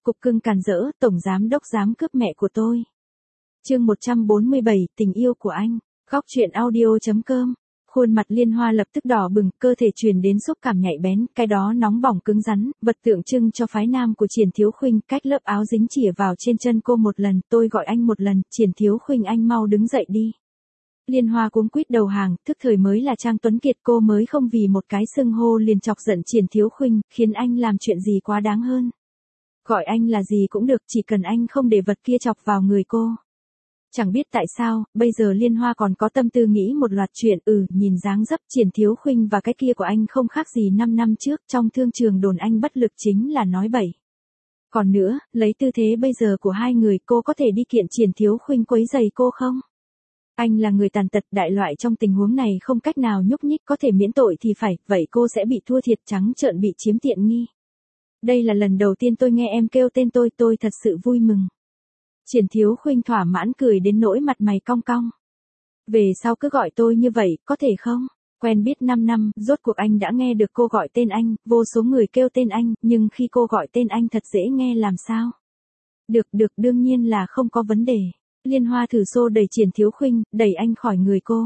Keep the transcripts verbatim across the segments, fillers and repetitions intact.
cục cưng càn rỡ, tổng giám đốc dám cướp mẹ của tôi. Chương một trăm bốn mươi bảy, tình yêu của anh. Góc truyện audio chấm com. Khuôn mặt Liên Hoa lập tức đỏ bừng, cơ thể truyền đến xúc cảm nhạy bén, cái đó nóng bỏng cứng rắn, vật tượng trưng cho phái nam của Triển Thiếu Khuynh, cách lớp áo dính chìa vào trên chân cô một lần, tôi gọi anh một lần, Triển Thiếu Khuynh anh mau đứng dậy đi. Liên Hoa cuống quýt đầu hàng, thức thời mới là Trang Tuấn Kiệt, cô mới không vì một cái xưng hô liền chọc giận Triển Thiếu Khuynh, khiến anh làm chuyện gì quá đáng hơn. Gọi anh là gì cũng được, chỉ cần anh không để vật kia chọc vào người cô. Chẳng biết tại sao, bây giờ Liên Hoa còn có tâm tư nghĩ một loạt chuyện, ừ, nhìn dáng dấp Triển Thiếu Khuynh và cái kia của anh không khác gì năm năm trước, trong thương trường đồn anh bất lực chính là nói bậy. Còn nữa, lấy tư thế bây giờ của hai người, cô có thể đi kiện Triển Thiếu Khuynh quấy rầy cô không? Anh là người tàn tật, đại loại trong tình huống này không cách nào nhúc nhích, có thể miễn tội thì phải, vậy cô sẽ bị thua thiệt, trắng trợn bị chiếm tiện nghi. Đây là lần đầu tiên tôi nghe em kêu tên tôi, tôi thật sự vui mừng. Triển Thiếu Khuynh thỏa mãn cười đến nỗi mặt mày cong cong. Về sau cứ gọi tôi như vậy, có thể không? Quen biết năm năm, rốt cuộc anh đã nghe được cô gọi tên anh, vô số người kêu tên anh, nhưng khi cô gọi tên anh thật dễ nghe làm sao? Được được, đương nhiên là không có vấn đề. Liên Hoa thử xô đẩy Triển Thiếu Khuynh, đẩy anh khỏi người cô.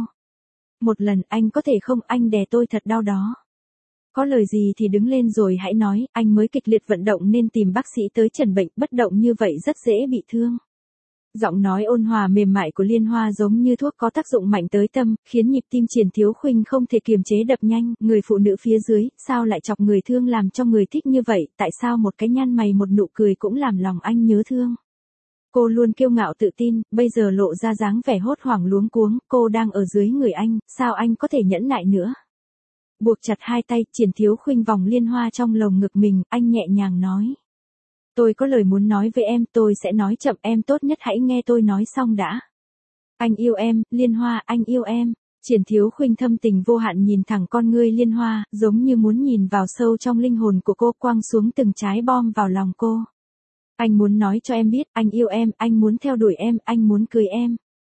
Một lần, anh có thể không, anh đè tôi thật đau đó. Có lời gì thì đứng lên rồi hãy nói, anh mới kịch liệt vận động nên tìm bác sĩ tới chẩn bệnh, bất động như vậy rất dễ bị thương. Giọng nói ôn hòa mềm mại của Liên Hoa giống như thuốc có tác dụng mạnh tới tâm, khiến nhịp tim Triển Thiếu Khuynh không thể kiềm chế đập nhanh, người phụ nữ phía dưới, sao lại chọc người thương làm cho người thích như vậy, tại sao một cái nhăn mày một nụ cười cũng làm lòng anh nhớ thương. Cô luôn kiêu ngạo tự tin, bây giờ lộ ra dáng vẻ hốt hoảng luống cuống, cô đang ở dưới người anh, sao anh có thể nhẫn nại nữa. Buộc chặt hai tay, Triển Thiếu Khuynh vòng Liên Hoa trong lồng ngực mình, anh nhẹ nhàng nói. Tôi có lời muốn nói với em, tôi sẽ nói chậm, em tốt nhất hãy nghe tôi nói xong đã. Anh yêu em, Liên Hoa, anh yêu em. Triển Thiếu Khuynh thâm tình vô hạn nhìn thẳng con ngươi Liên Hoa, giống như muốn nhìn vào sâu trong linh hồn của cô, quăng xuống từng trái bom vào lòng cô. Anh muốn nói cho em biết, anh yêu em, anh muốn theo đuổi em, anh muốn cưới em.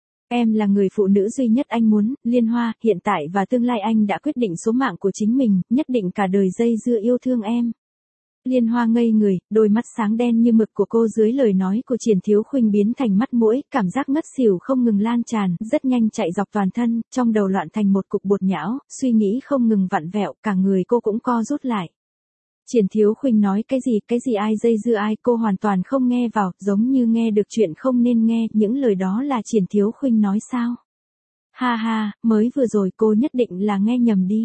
Em là người phụ nữ duy nhất anh muốn, Liên Hoa, hiện tại và tương lai anh đã quyết định số mạng của chính mình, nhất định cả đời dây dưa yêu thương em. Liên Hoa ngây người, đôi mắt sáng đen như mực của cô dưới lời nói của Triển Thiếu Khuynh biến thành mắt muỗi, cảm giác ngất xỉu không ngừng lan tràn, rất nhanh chạy dọc toàn thân, trong đầu loạn thành một cục bột nhão, suy nghĩ không ngừng vặn vẹo, cả người cô cũng co rút lại. Triển Thiếu Khuynh nói cái gì, cái gì ai dây dưa ai, cô hoàn toàn không nghe vào, giống như nghe được chuyện không nên nghe, những lời đó là Triển Thiếu Khuynh nói sao? Ha ha, mới vừa rồi cô nhất định là nghe nhầm đi.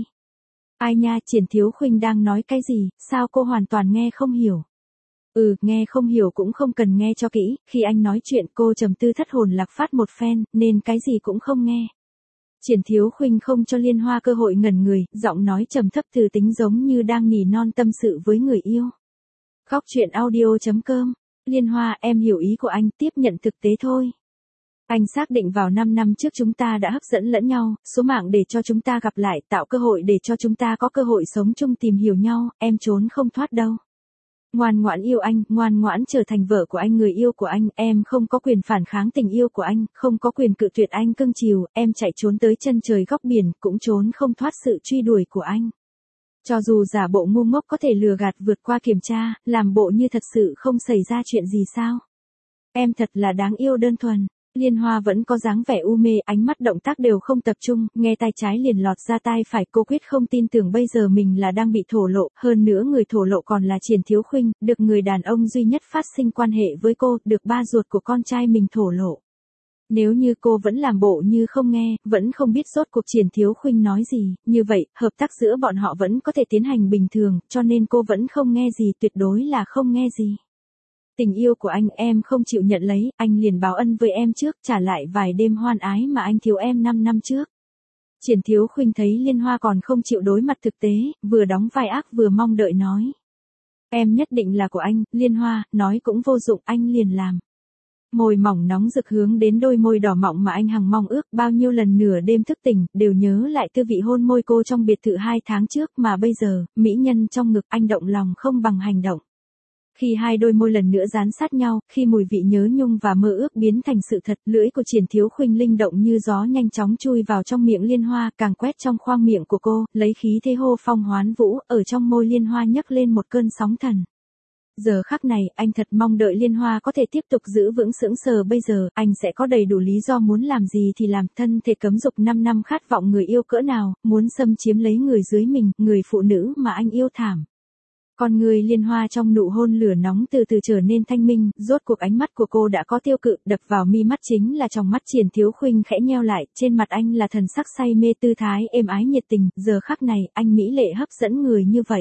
Ai nha, Triển Thiếu Khuynh đang nói cái gì, sao cô hoàn toàn nghe không hiểu? Ừ, nghe không hiểu cũng không cần nghe cho kỹ, khi anh nói chuyện cô trầm tư thất hồn lạc phát một phen, nên cái gì cũng không nghe. Triển Thiếu Khuynh không cho Liên Hoa cơ hội ngẩn người, giọng nói trầm thấp từ tính giống như đang nỉ non tâm sự với người yêu. Góc truyện audio chấm com. Liên Hoa, em hiểu ý của anh, tiếp nhận thực tế thôi. Anh xác định vào năm năm trước chúng ta đã hấp dẫn lẫn nhau, số mạng để cho chúng ta gặp lại, tạo cơ hội để cho chúng ta có cơ hội sống chung tìm hiểu nhau, em trốn không thoát đâu. Ngoan ngoãn yêu anh, ngoan ngoãn trở thành vợ của anh, người yêu của anh, em không có quyền phản kháng tình yêu của anh, không có quyền cự tuyệt anh cưng chiều, em chạy trốn tới chân trời góc biển, cũng trốn không thoát sự truy đuổi của anh. Cho dù giả bộ ngu ngốc có thể lừa gạt vượt qua kiểm tra, làm bộ như thật sự không xảy ra chuyện gì sao. Em thật là đáng yêu đơn thuần. Liên Hoa vẫn có dáng vẻ u mê, ánh mắt động tác đều không tập trung, nghe tai trái liền lọt ra tai phải, cô quyết không tin tưởng bây giờ mình là đang bị thổ lộ, hơn nữa người thổ lộ còn là Triển Thiếu Khuynh, được người đàn ông duy nhất phát sinh quan hệ với cô, được ba ruột của con trai mình thổ lộ. Nếu như cô vẫn làm bộ như không nghe, vẫn không biết rốt cuộc Triển Thiếu Khuynh nói gì, như vậy, hợp tác giữa bọn họ vẫn có thể tiến hành bình thường, cho nên cô vẫn không nghe gì, tuyệt đối là không nghe gì. Tình yêu của anh em không chịu nhận lấy, anh liền báo ân với em trước, trả lại vài đêm hoan ái mà anh thiếu em năm năm trước. Triển Thiếu Khuynh thấy Liên Hoa còn không chịu đối mặt thực tế, vừa đóng vai ác vừa mong đợi nói. Em nhất định là của anh, Liên Hoa, nói cũng vô dụng, anh liền làm. Môi mỏng nóng rực hướng đến đôi môi đỏ mọng mà anh hằng mong ước, bao nhiêu lần nửa đêm thức tỉnh, đều nhớ lại tư vị hôn môi cô trong biệt thự hai tháng trước, mà bây giờ, mỹ nhân trong ngực anh động lòng không bằng hành động. Khi hai đôi môi lần nữa dán sát nhau, khi mùi vị nhớ nhung và mơ ước biến thành sự thật, lưỡi của Triển Thiếu Khuynh linh động như gió nhanh chóng chui vào trong miệng Liên Hoa, càng quét trong khoang miệng của cô, lấy khí thế hô phong hoán vũ, ở trong môi Liên Hoa nhấc lên một cơn sóng thần. giờ khắc này, anh thật mong đợi Liên Hoa có thể tiếp tục giữ vững sững sờ bây giờ, anh sẽ có đầy đủ lý do muốn làm gì thì làm, thân thể cấm dục năm năm khát vọng người yêu cỡ nào, muốn xâm chiếm lấy người dưới mình, người phụ nữ mà anh yêu thảm. Con người Liên Hoa trong nụ hôn lửa nóng từ từ trở nên thanh minh, rốt cuộc ánh mắt của cô đã có tiêu cự, đập vào mi mắt chính là trong mắt Triển Thiếu Khuynh khẽ nheo lại, trên mặt anh là thần sắc say mê tư thái êm ái nhiệt tình, giờ khắc này, anh mỹ lệ hấp dẫn người như vậy.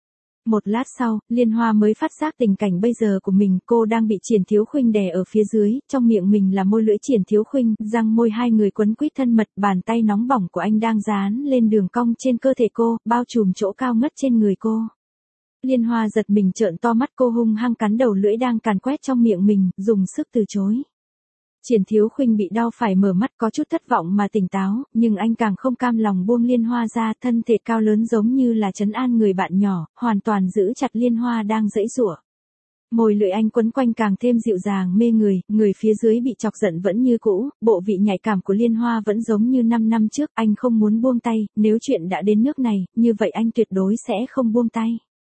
Một lát sau, Liên Hoa mới phát giác tình cảnh bây giờ của mình, cô đang bị Triển Thiếu Khuynh đè ở phía dưới, trong miệng mình là môi lưỡi Triển Thiếu Khuynh, răng môi hai người quấn quýt thân mật, bàn tay nóng bỏng của anh đang dán lên đường cong trên cơ thể cô, bao trùm chỗ cao ngất trên người cô. Liên Hoa giật mình trợn to mắt, cô hung hăng cắn đầu lưỡi đang càn quét trong miệng mình, dùng sức từ chối. Triển Thiếu Khuynh bị đau phải mở mắt có chút thất vọng mà tỉnh táo, nhưng anh càng không cam lòng buông Liên Hoa ra, thân thể cao lớn giống như là trấn an người bạn nhỏ, hoàn toàn giữ chặt Liên Hoa đang giãy giụa. Môi lưỡi anh quấn quanh càng thêm dịu dàng mê người, người phía dưới bị chọc giận vẫn như cũ, bộ vị nhạy cảm của Liên Hoa vẫn giống như năm năm trước, anh không muốn buông tay, nếu chuyện đã đến nước này, như vậy anh tuyệt đối sẽ không buông tay.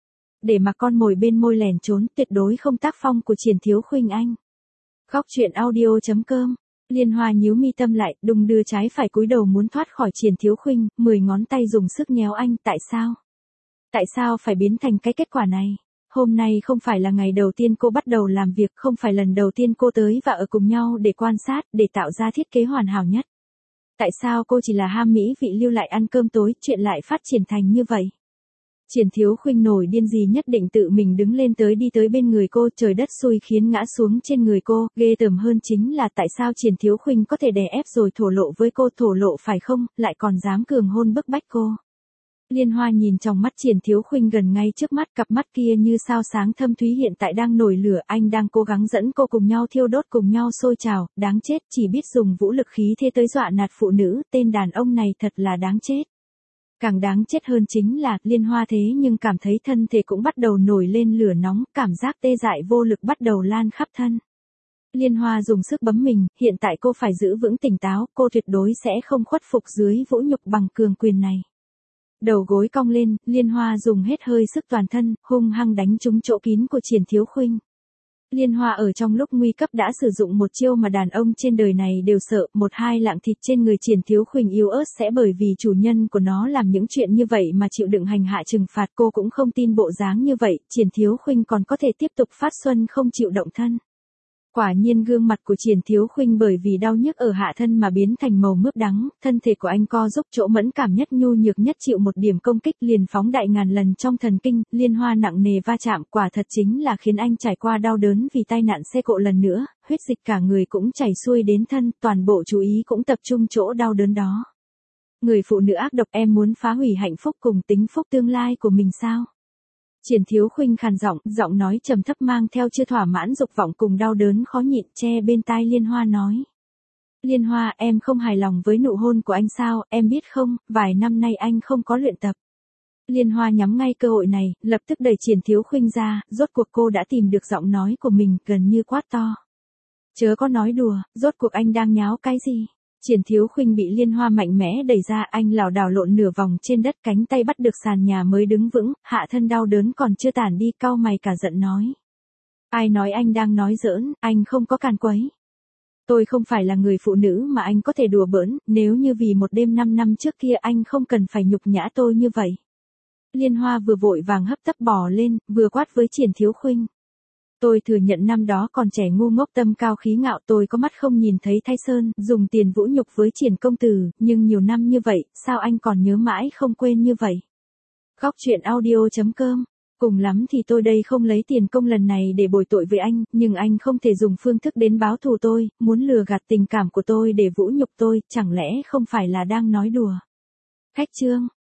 Để mà con mồi bên môi lèn trốn, tuyệt đối không tác phong của Triển Thiếu Khuynh anh. Góc truyện audio chấm com. Liên Hoa nhíu mi tâm lại, đung đưa trái phải cúi đầu muốn thoát khỏi Triển Thiếu Khuynh, mười ngón tay dùng sức nhéo anh, tại sao? Tại sao phải biến thành cái kết quả này? Hôm nay không phải là ngày đầu tiên cô bắt đầu làm việc, không phải lần đầu tiên cô tới và ở cùng nhau để quan sát, để tạo ra thiết kế hoàn hảo nhất. Tại sao cô chỉ là ham mỹ vị lưu lại ăn cơm tối, chuyện lại phát triển thành như vậy? Triển Thiếu Khuynh nổi điên gì nhất định tự mình đứng lên tới đi tới bên người cô, trời đất xui khiến ngã xuống trên người cô, ghê tởm hơn chính là tại sao Triển Thiếu Khuynh có thể đè ép rồi thổ lộ với cô, thổ lộ phải không, lại còn dám cường hôn bức bách cô. Liên Hoa nhìn trong mắt Triển Thiếu Khuynh gần ngay trước mắt, cặp mắt kia như sao sáng thâm thúy hiện tại đang nổi lửa, anh đang cố gắng dẫn cô cùng nhau thiêu đốt cùng nhau sôi trào, đáng chết, chỉ biết dùng vũ lực khí thế tới dọa nạt phụ nữ, tên đàn ông này thật là đáng chết. Càng đáng chết hơn chính là, Liên Hoa thế nhưng cảm thấy thân thể cũng bắt đầu nổi lên lửa nóng, cảm giác tê dại vô lực bắt đầu lan khắp thân. Liên Hoa dùng sức bấm mình, hiện tại cô phải giữ vững tỉnh táo, cô tuyệt đối sẽ không khuất phục dưới vũ nhục bằng cường quyền này. Đầu gối cong lên, Liên Hoa dùng hết hơi sức toàn thân, hung hăng đánh trúng chỗ kín của Triển Thiếu Khuynh. Liên Hoa ở trong lúc nguy cấp đã sử dụng một chiêu mà đàn ông trên đời này đều sợ, một hai lạng thịt trên người Triển Thiếu Khuynh yếu ớt sẽ bởi vì chủ nhân của nó làm những chuyện như vậy mà chịu đựng hành hạ trừng phạt, cô cũng không tin bộ dáng như vậy, Triển Thiếu Khuynh còn có thể tiếp tục phát xuân không chịu động thân. Quả nhiên gương mặt của Triển Thiếu Khuynh bởi vì đau nhức ở hạ thân mà biến thành màu mướp đắng, thân thể của anh co giúp chỗ mẫn cảm nhất nhu nhược nhất chịu một điểm công kích liền phóng đại ngàn lần trong thần kinh, Liên Hoa nặng nề va chạm quả thật chính là khiến anh trải qua đau đớn vì tai nạn xe cộ lần nữa, huyết dịch cả người cũng chảy xuôi đến thân, toàn bộ chú ý cũng tập trung chỗ đau đớn đó. Người phụ nữ ác độc, em muốn phá hủy hạnh phúc cùng tính phúc tương lai của mình sao? Triển Thiếu Khuynh khàn giọng, giọng nói trầm thấp mang theo chưa thỏa mãn dục vọng cùng đau đớn khó nhịn, che bên tai Liên Hoa nói. Liên Hoa, em không hài lòng với nụ hôn của anh sao, em biết không, vài năm nay anh không có luyện tập. Liên Hoa nhắm ngay cơ hội này, lập tức đẩy Triển Thiếu Khuynh ra, rốt cuộc cô đã tìm được giọng nói của mình, gần như quát to. Chớ có nói đùa, rốt cuộc anh đang nháo cái gì? Triển Thiếu Khuynh bị Liên Hoa mạnh mẽ đẩy ra, anh lảo đảo lộn nửa vòng trên đất, cánh tay bắt được sàn nhà mới đứng vững, hạ thân đau đớn còn chưa tản đi, cau mày cả giận nói. Ai nói anh đang nói giỡn, anh không có càn quấy. Tôi không phải là người phụ nữ mà anh có thể đùa bỡn, nếu như vì một đêm năm năm trước kia anh không cần phải nhục nhã tôi như vậy. Liên Hoa vừa vội vàng hấp tấp bò lên, vừa quát với Triển Thiếu Khuynh. Tôi thừa nhận năm đó còn trẻ ngu ngốc tâm cao khí ngạo, tôi có mắt không nhìn thấy Thái Sơn, dùng tiền vũ nhục với Triển công tử, nhưng nhiều năm như vậy, sao anh còn nhớ mãi không quên như vậy? Góc truyện audio chấm com. Cùng lắm thì tôi đây không lấy tiền công lần này để bồi tội với anh, nhưng anh không thể dùng phương thức đến báo thù tôi, muốn lừa gạt tình cảm của tôi để vũ nhục tôi, chẳng lẽ không phải là đang nói đùa? Khách chương.